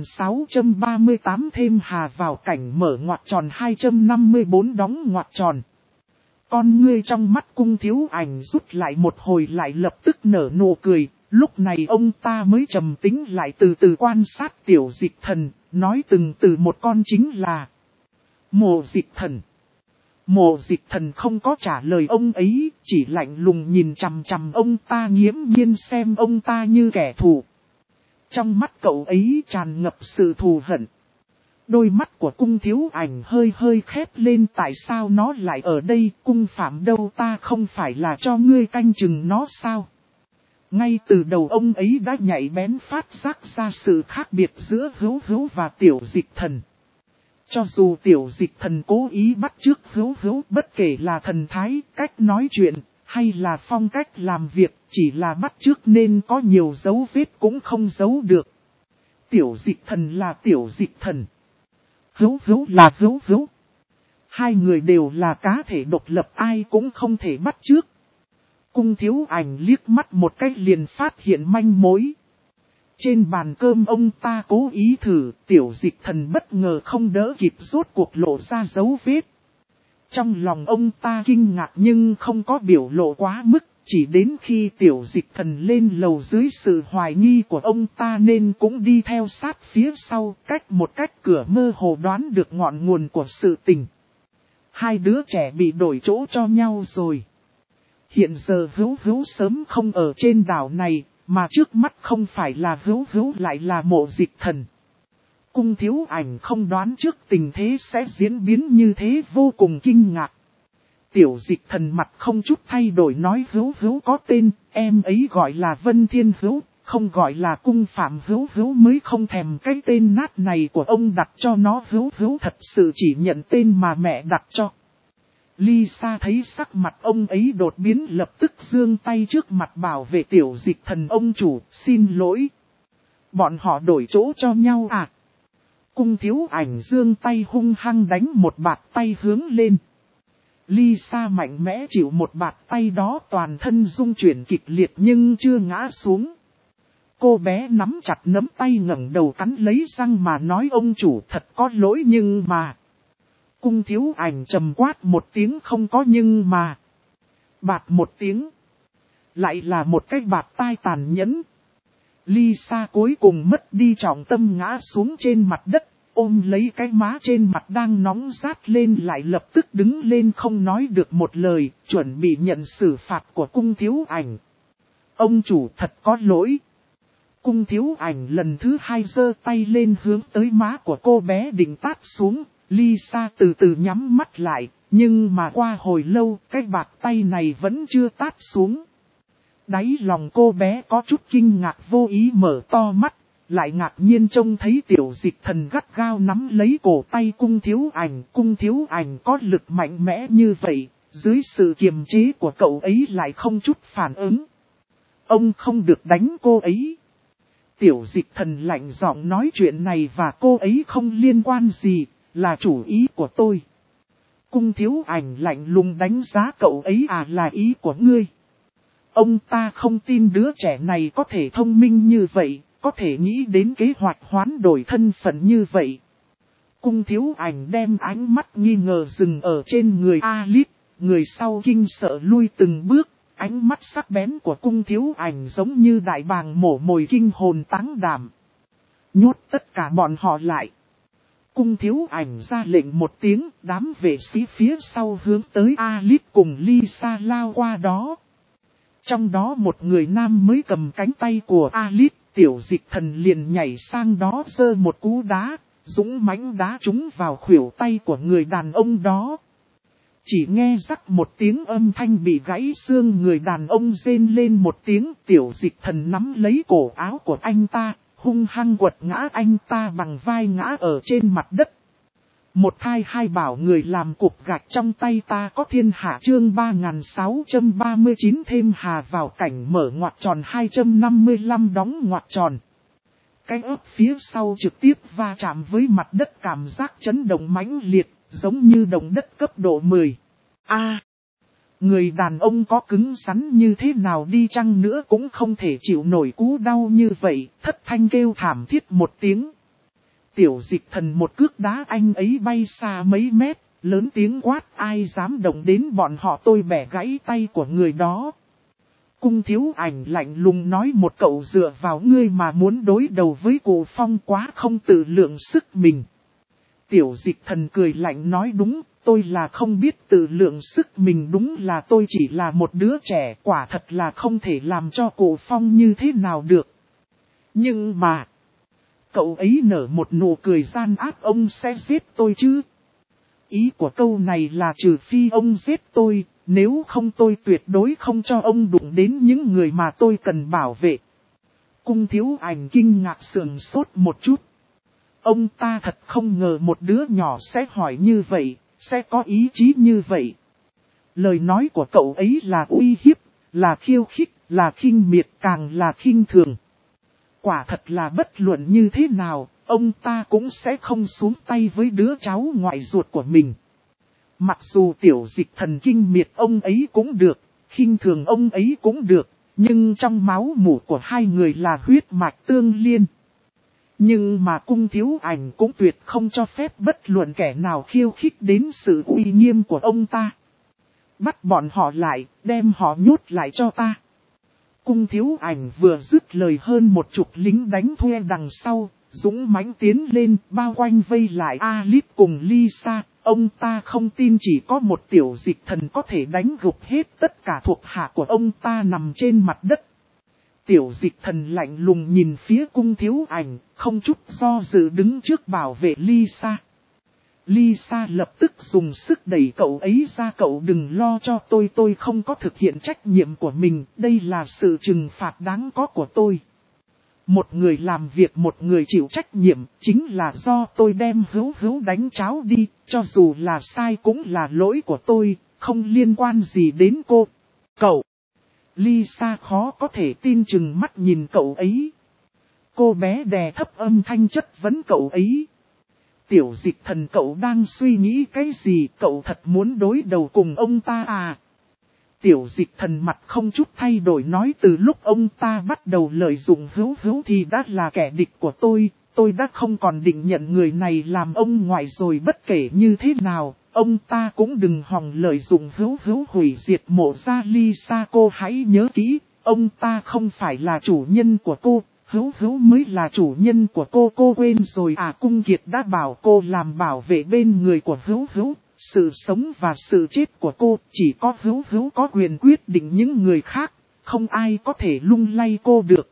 3638 thêm hà vào cảnh mở ngoặc tròn 254 đóng ngoặc tròn. Con ngươi trong mắt Cung Thiếu Ảnh rút lại một hồi, lại lập tức nở nụ cười, lúc này ông ta mới trầm tĩnh lại, từ từ quan sát Tiểu Dịch Thần, nói từng từ một con chính là Mộ Dịch Thần. Mộ Dịch Thần không có trả lời ông ấy, chỉ lạnh lùng nhìn chằm chằm ông ta, nghiễm nhiên xem ông ta như kẻ thù. Trong mắt cậu ấy tràn ngập sự thù hận. Đôi mắt của Cung Thiếu Ảnh hơi hơi khép lên, tại sao nó lại ở đây, cung phạm đâu, ta không phải là cho ngươi canh chừng nó sao? Ngay từ đầu ông ấy đã nhạy bén phát giác ra sự khác biệt giữa Hữu Hữu và Tiểu Dịch Thần. Cho dù Tiểu Dịch Thần cố ý bắt chước Hữu Hữu, bất kể là thần thái, cách nói chuyện, hay là phong cách làm việc, chỉ là bắt chước nên có nhiều dấu vết cũng không giấu được. Tiểu Dịch Thần là Tiểu Dịch Thần. Hữu Hữu là Hữu Hữu. Hai người đều là cá thể độc lập, ai cũng không thể bắt chước. Cung Thiếu Ảnh liếc mắt một cái liền phát hiện manh mối. Trên bàn cơm ông ta cố ý thử, Tiểu Dịch Thần bất ngờ không đỡ kịp, rốt cuộc lộ ra dấu vết. Trong lòng ông ta kinh ngạc nhưng không có biểu lộ quá mức, chỉ đến khi Tiểu Dịch Thần lên lầu dưới sự hoài nghi của ông ta nên cũng đi theo sát phía sau, một cách cửa mơ hồ đoán được ngọn nguồn của sự tình. Hai đứa trẻ bị đổi chỗ cho nhau rồi. Hiện giờ Hữu Hữu sớm không ở trên đảo này, mà trước mắt không phải là Hữu Hữu lại là Mộ Dịch Thần. Cung Thiếu Ảnh không đoán trước tình thế sẽ diễn biến như thế, vô cùng kinh ngạc. Tiểu Dịch Thần mặt không chút thay đổi nói, Hữu Hữu có tên, em ấy gọi là Vân Thiên Hữu, không gọi là cung phạm Hữu Hữu mới không thèm cái tên nát này của ông đặt cho nó. Hữu Hữu thật sự chỉ nhận tên mà mẹ đặt cho. Lisa thấy sắc mặt ông ấy đột biến, lập tức giương tay trước mặt bảo vệ Tiểu Dịch Thần, ông chủ, xin lỗi. Bọn họ đổi chỗ cho nhau à? Cung Thiếu Ảnh giương tay hung hăng đánh một bạt tay hướng lên. Lisa mạnh mẽ chịu một bạt tay đó, toàn thân rung chuyển kịch liệt nhưng chưa ngã xuống. Cô bé nắm chặt nắm tay ngẩng đầu cắn lấy răng mà nói, ông chủ thật có lỗi nhưng mà. Cung Thiếu Ảnh trầm quát một tiếng, không có nhưng mà. Bạt một tiếng. Lại là một cái bạt tai tàn nhẫn. Lisa cuối cùng mất đi trọng tâm, ngã xuống trên mặt đất, ôm lấy cái má trên mặt đang nóng rát lên, lại lập tức đứng lên không nói được một lời, chuẩn bị nhận xử phạt của Cung Thiếu Ảnh. Ông chủ thật có lỗi. Cung Thiếu Ảnh lần thứ hai giơ tay lên hướng tới má của cô bé định tát xuống. Lisa từ từ nhắm mắt lại, nhưng mà qua hồi lâu, cái bạt tay này vẫn chưa tát xuống. Đáy lòng cô bé có chút kinh ngạc, vô ý mở to mắt, lại ngạc nhiên trông thấy Tiểu Dịch Thần gắt gao nắm lấy cổ tay Cung Thiếu Ảnh. Cung Thiếu Ảnh có lực mạnh mẽ như vậy, dưới sự kiềm chế của cậu ấy lại không chút phản ứng. Ông không được đánh cô ấy. Tiểu Dịch Thần lạnh giọng nói, chuyện này và cô ấy không liên quan gì, là chủ ý của tôi. Cung Thiếu Ảnh lạnh lùng đánh giá cậu ấy, à là ý của ngươi. Ông ta không tin đứa trẻ này có thể thông minh như vậy, có thể nghĩ đến kế hoạch hoán đổi thân phận như vậy. Cung Thiếu Ảnh đem ánh mắt nghi ngờ dừng ở trên người Alice, người sau kinh sợ lui từng bước, ánh mắt sắc bén của Cung Thiếu Ảnh giống như đại bàng mổ mồi kinh hồn táng đảm. Nhốt tất cả bọn họ lại. Cung Thiếu Ảnh ra lệnh một tiếng, đám vệ sĩ phía sau hướng tới Alice cùng Lisa lao qua đó. Trong đó một người nam mới cầm cánh tay của Alice, Tiểu Dịch Thần liền nhảy sang đó giơ một cú đá, dũng mãnh đá trúng vào khuỷu tay của người đàn ông đó. Chỉ nghe rắc một tiếng âm thanh bị gãy xương, người đàn ông rên lên một tiếng, Tiểu Dịch Thần nắm lấy cổ áo của anh ta, hung hăng quật ngã anh ta bằng vai ngã ở trên mặt đất. Một thai hai bảo người làm cục gạch trong tay ta có thiên hạ chương 3639 thêm hà vào cảnh mở ngoặc tròn 255 đóng ngoặc tròn. Cái ớt phía sau trực tiếp va chạm với mặt đất, cảm giác chấn động mãnh liệt, giống như động đất cấp độ 10. Người đàn ông có cứng rắn như thế nào đi chăng nữa cũng không thể chịu nổi cú đau như vậy, thất thanh kêu thảm thiết một tiếng. Tiểu Dịch Thần một cước đá anh ấy bay xa mấy mét, lớn tiếng quát ai dám động đến bọn họ tôi bẻ gãy tay của người đó. Cung Thiếu Ảnh lạnh lùng nói một cậu dựa vào ngươi mà muốn đối đầu với Cụ Phong quá không tự lượng sức mình. Tiểu Dịch Thần cười lạnh nói đúng, tôi là không biết tự lượng sức mình, đúng là tôi chỉ là một đứa trẻ, quả thật là không thể làm cho Cụ Phong như thế nào được. Nhưng mà, cậu ấy nở một nụ cười gian ác, ông sẽ giết tôi chứ? Ý của câu này là trừ phi ông giết tôi, nếu không tôi tuyệt đối không cho ông đụng đến những người mà tôi cần bảo vệ. Cung Thiếu Ảnh kinh ngạc sườn sốt một chút. Ông ta thật không ngờ một đứa nhỏ sẽ hỏi như vậy, sẽ có ý chí như vậy. Lời nói của cậu ấy là uy hiếp, là khiêu khích, là khinh miệt, càng là khinh thường. Quả thật là bất luận như thế nào, ông ta cũng sẽ không xuống tay với đứa cháu ngoại ruột của mình. Mặc dù Tiểu Dịch Thần kinh miệt ông ấy cũng được, khinh thường ông ấy cũng được, nhưng trong máu mủ của hai người là huyết mạch tương liên. Nhưng mà Cung Thiếu Ảnh cũng tuyệt không cho phép bất luận kẻ nào khiêu khích đến sự uy nghiêm của ông ta. Bắt bọn họ lại, đem họ nhốt lại cho ta. Cung Thiếu Ảnh vừa dứt lời, hơn một chục lính đánh thuê đằng sau, dũng mãnh tiến lên, bao quanh vây lại Alice cùng Lisa. Ông ta không tin chỉ có một Tiểu Dịch Thần có thể đánh gục hết tất cả thuộc hạ của ông ta nằm trên mặt đất. Tiểu Dịch Thần lạnh lùng nhìn phía Cung Thiếu Ảnh, không chút do dự đứng trước bảo vệ Lisa. Lisa lập tức dùng sức đẩy cậu ấy ra, cậu đừng lo cho tôi không có thực hiện trách nhiệm của mình, đây là sự trừng phạt đáng có của tôi. Một người làm việc một người chịu trách nhiệm, chính là do tôi đem Hữu đánh cháo đi, cho dù là sai cũng là lỗi của tôi, không liên quan gì đến cô. Cậu! Lisa khó có thể tin chừng mắt nhìn cậu ấy. Cô bé đè thấp âm thanh chất vấn cậu ấy. Tiểu Dịch Thần, cậu đang suy nghĩ cái gì, cậu thật muốn đối đầu cùng ông ta à? Tiểu Dịch Thần mặt không chút thay đổi nói, từ lúc ông ta bắt đầu lợi dụng Hữu thì đã là kẻ địch của tôi đã không còn định nhận người này làm ông ngoại rồi, bất kể như thế nào, ông ta cũng đừng hòng lợi dụng Hữu hủy diệt Mộ gia Lisa. Cô hãy nhớ kỹ, ông ta không phải là chủ nhân của cô. Hữu mới là chủ nhân của cô quên rồi à? Cung Kiệt đã bảo cô làm bảo vệ bên người của Hữu, sự sống và sự chết của cô chỉ có Hữu có quyền quyết định, những người khác, không ai có thể lung lay cô được.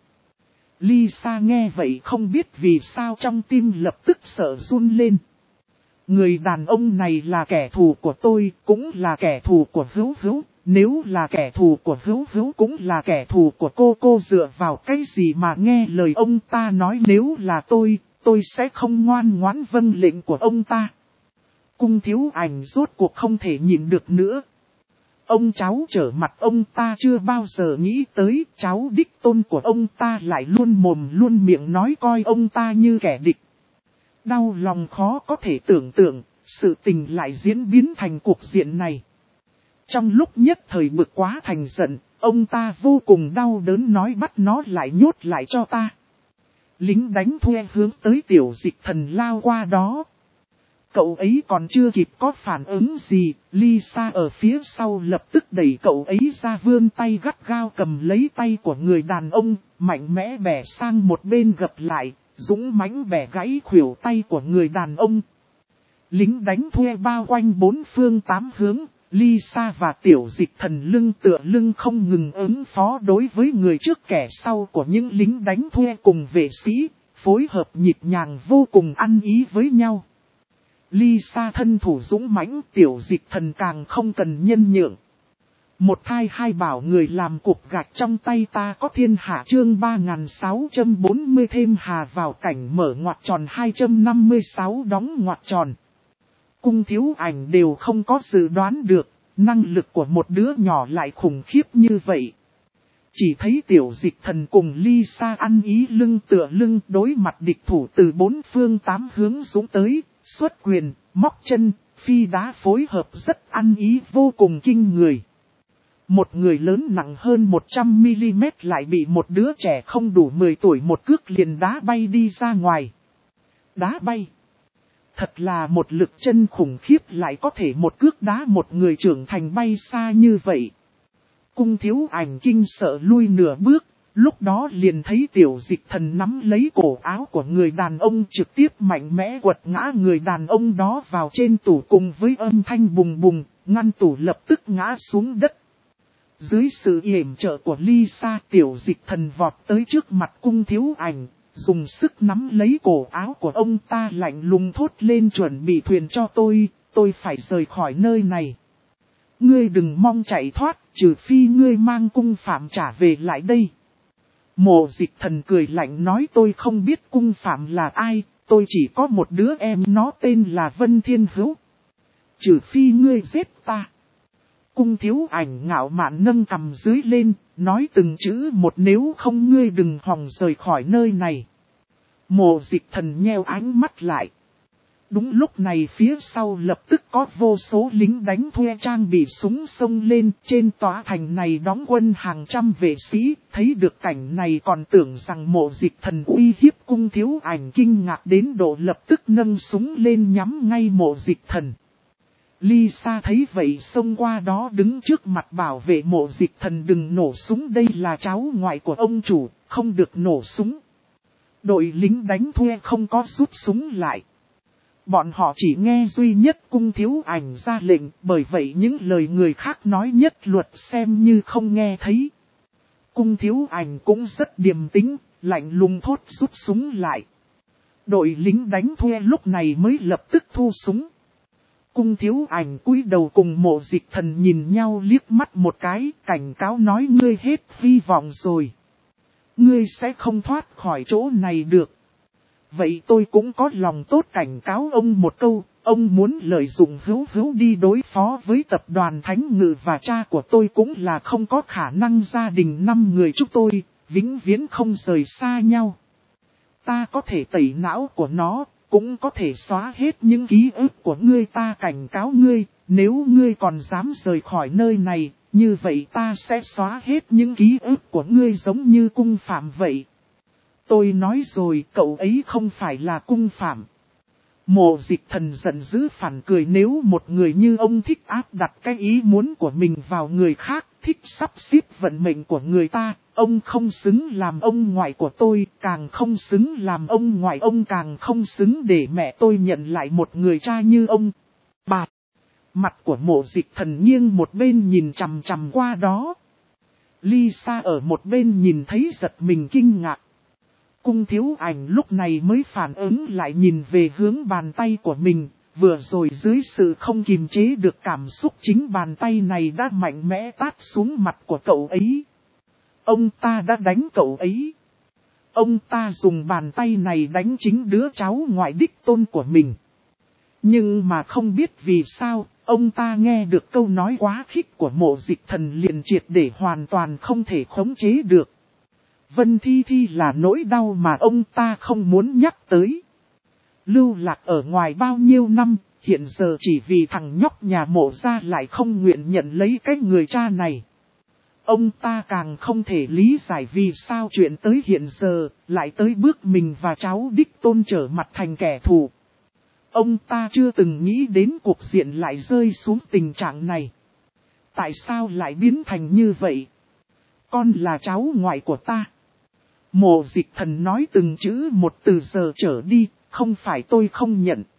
Lisa nghe vậy không biết vì sao trong tim lập tức sợ run lên. Người đàn ông này là kẻ thù của tôi, cũng là kẻ thù của Hữu. Nếu là kẻ thù của Hữu cũng là kẻ thù của cô dựa vào cái gì mà nghe lời ông ta nói? Nếu là tôi sẽ không ngoan ngoãn vâng lệnh của ông ta. Cung Thiếu Ảnh rốt cuộc không thể nhịn được nữa. Ông cháu trở mặt ông ta chưa bao giờ nghĩ tới, cháu đích tôn của ông ta lại luôn mồm luôn miệng nói coi ông ta như kẻ địch. Đau lòng khó có thể tưởng tượng, sự tình lại diễn biến thành cuộc diện này. Trong lúc nhất thời bực quá thành giận, Ông ta vô cùng đau đớn nói bắt nó lại nhốt lại cho ta. Lính đánh thuê hướng tới Tiểu Dịch Thần lao qua đó. Cậu ấy còn chưa kịp có phản ứng gì, Lisa ở phía sau lập tức đẩy cậu ấy ra, vươn tay gắt gao cầm lấy tay của người đàn ông, mạnh mẽ bẻ sang một bên gập lại, dũng mãnh bẻ gãy khuỷu tay của người đàn ông. Lính đánh thuê bao quanh bốn phương tám hướng, Lisa và Tiểu Dịch Thần lưng tựa lưng không ngừng ứng phó đối với người trước kẻ sau của những lính đánh thuê cùng vệ sĩ, phối hợp nhịp nhàng vô cùng ăn ý với nhau. Lisa thân thủ dũng mãnh, Tiểu Dịch Thần càng không cần nhân nhượng. Một thai hai bảo người làm cục gạch trong tay ta có thiên hạ chương 3640 thêm hà vào cảnh mở ngoặc tròn 256 đóng ngoặc tròn. Cung Thiếu Ảnh đều không có dự đoán được, năng lực của một đứa nhỏ lại khủng khiếp như vậy. Chỉ thấy Tiểu Dịch Thần cùng Lisa ăn ý lưng tựa lưng đối mặt địch thủ từ bốn phương tám hướng dũng tới, xuất quyền, móc chân, phi đá phối hợp rất ăn ý vô cùng kinh người. Một người lớn nặng hơn 100mm lại bị một đứa trẻ không đủ 10 tuổi một cước liền đá bay đi ra ngoài. Đá bay. Thật là một lực chân khủng khiếp, lại có thể một cước đá một người trưởng thành bay xa như vậy. Cung Thiếu Ảnh kinh sợ lui nửa bước, lúc đó liền thấy Tiểu Dịch Thần nắm lấy cổ áo của người đàn ông, trực tiếp mạnh mẽ quật ngã người đàn ông đó vào trên tủ, cùng với âm thanh bùng bùng, ngăn tủ lập tức ngã xuống đất. Dưới sự yểm trợ của Lisa, Tiểu Dịch Thần vọt tới trước mặt Cung Thiếu Ảnh, dùng sức nắm lấy cổ áo của ông ta, lạnh lùng thốt lên chuẩn bị thuyền cho tôi phải rời khỏi nơi này. Ngươi đừng mong chạy thoát, trừ phi ngươi mang cung phạm trả về lại đây. Mộ Dịch Thần cười lạnh nói tôi không biết cung phạm là ai, tôi chỉ có một đứa em nó tên là Vân Thiên Hữu. Trừ phi ngươi giết ta. Cung Thiếu Ảnh ngạo mạn nâng cằm dưới lên, nói từng chữ một, nếu không ngươi đừng hòng rời khỏi nơi này. Mộ Dịch Thần nheo ánh mắt lại. Đúng lúc này phía sau lập tức có vô số lính đánh thuê trang bị súng xông lên, trên tòa thành này đóng quân hàng trăm vệ sĩ, thấy được cảnh này còn tưởng rằng Mộ Dịch Thần uy hiếp Cung Thiếu Ảnh, kinh ngạc đến độ lập tức nâng súng lên nhắm ngay Mộ Dịch Thần. Lisa thấy vậy xông qua đó đứng trước mặt bảo vệ Mộ Dịch Thần đừng nổ súng, đây là cháu ngoại của ông chủ, không được nổ súng. Đội lính đánh thuê không có rút súng lại. Bọn họ chỉ nghe duy nhất Cung Thiếu Ảnh ra lệnh, bởi vậy những lời người khác nói nhất luật xem như không nghe thấy. Cung Thiếu Ảnh cũng rất điềm tĩnh, lạnh lùng thốt rút súng lại. Đội lính đánh thuê lúc này mới lập tức thu súng. Cung Thiếu Ảnh cúi đầu cùng Mộ Dịch Thần nhìn nhau liếc mắt một cái, cảnh cáo nói ngươi hết hy vọng rồi. Ngươi sẽ không thoát khỏi chỗ này được. Vậy tôi cũng có lòng tốt cảnh cáo ông một câu, ông muốn lợi dụng Hữu đi đối phó với tập đoàn Thánh Ngự và cha của tôi cũng là không có khả năng, gia đình 5 người chúng tôi, vĩnh viễn không rời xa nhau. Ta có thể tẩy não của nó, cũng có thể xóa hết những ký ức của ngươi, ta cảnh cáo ngươi, nếu ngươi còn dám rời khỏi nơi này, như vậy ta sẽ xóa hết những ký ức của ngươi giống như cung phạm vậy. Tôi nói rồi, cậu ấy không phải là cung phạm. Mộ Dịch Thần giận dữ phản cười, nếu một người như ông thích áp đặt cái ý muốn của mình vào người khác, thích sắp xếp vận mệnh của người ta, ông không xứng làm ông ngoại của tôi, càng không xứng làm ông ngoại, ông càng không xứng để mẹ tôi nhận lại một người cha như ông. Bạt! Mặt của Mộ Dịch Thần nghiêng một bên nhìn chằm chằm qua đó. Lisa ở một bên nhìn thấy giật mình kinh ngạc. Cung Thiếu Ảnh lúc này mới phản ứng lại, nhìn về hướng bàn tay của mình, vừa rồi dưới sự không kiềm chế được cảm xúc, chính bàn tay này đã mạnh mẽ tát xuống mặt của cậu ấy. Ông ta đã đánh cậu ấy. Ông ta dùng bàn tay này đánh chính đứa cháu ngoại đích tôn của mình. Nhưng mà không biết vì sao, ông ta nghe được câu nói quá khích của Mộ Dịch Thần liền triệt để hoàn toàn không thể khống chế được. Vân Thi Thi là nỗi đau mà ông ta không muốn nhắc tới. Lưu lạc ở ngoài bao nhiêu năm, hiện giờ chỉ vì thằng nhóc nhà Mộ ra lại không nguyện nhận lấy cái người cha này. Ông ta càng không thể lý giải vì sao chuyện tới hiện giờ, lại tới bước mình và cháu đích tôn trở mặt thành kẻ thù. Ông ta chưa từng nghĩ đến cuộc diện lại rơi xuống tình trạng này. Tại sao lại biến thành như vậy? Con là cháu ngoại của ta. Mộ Dịch Thần nói từng chữ một từ giờ trở đi, không phải tôi không nhận.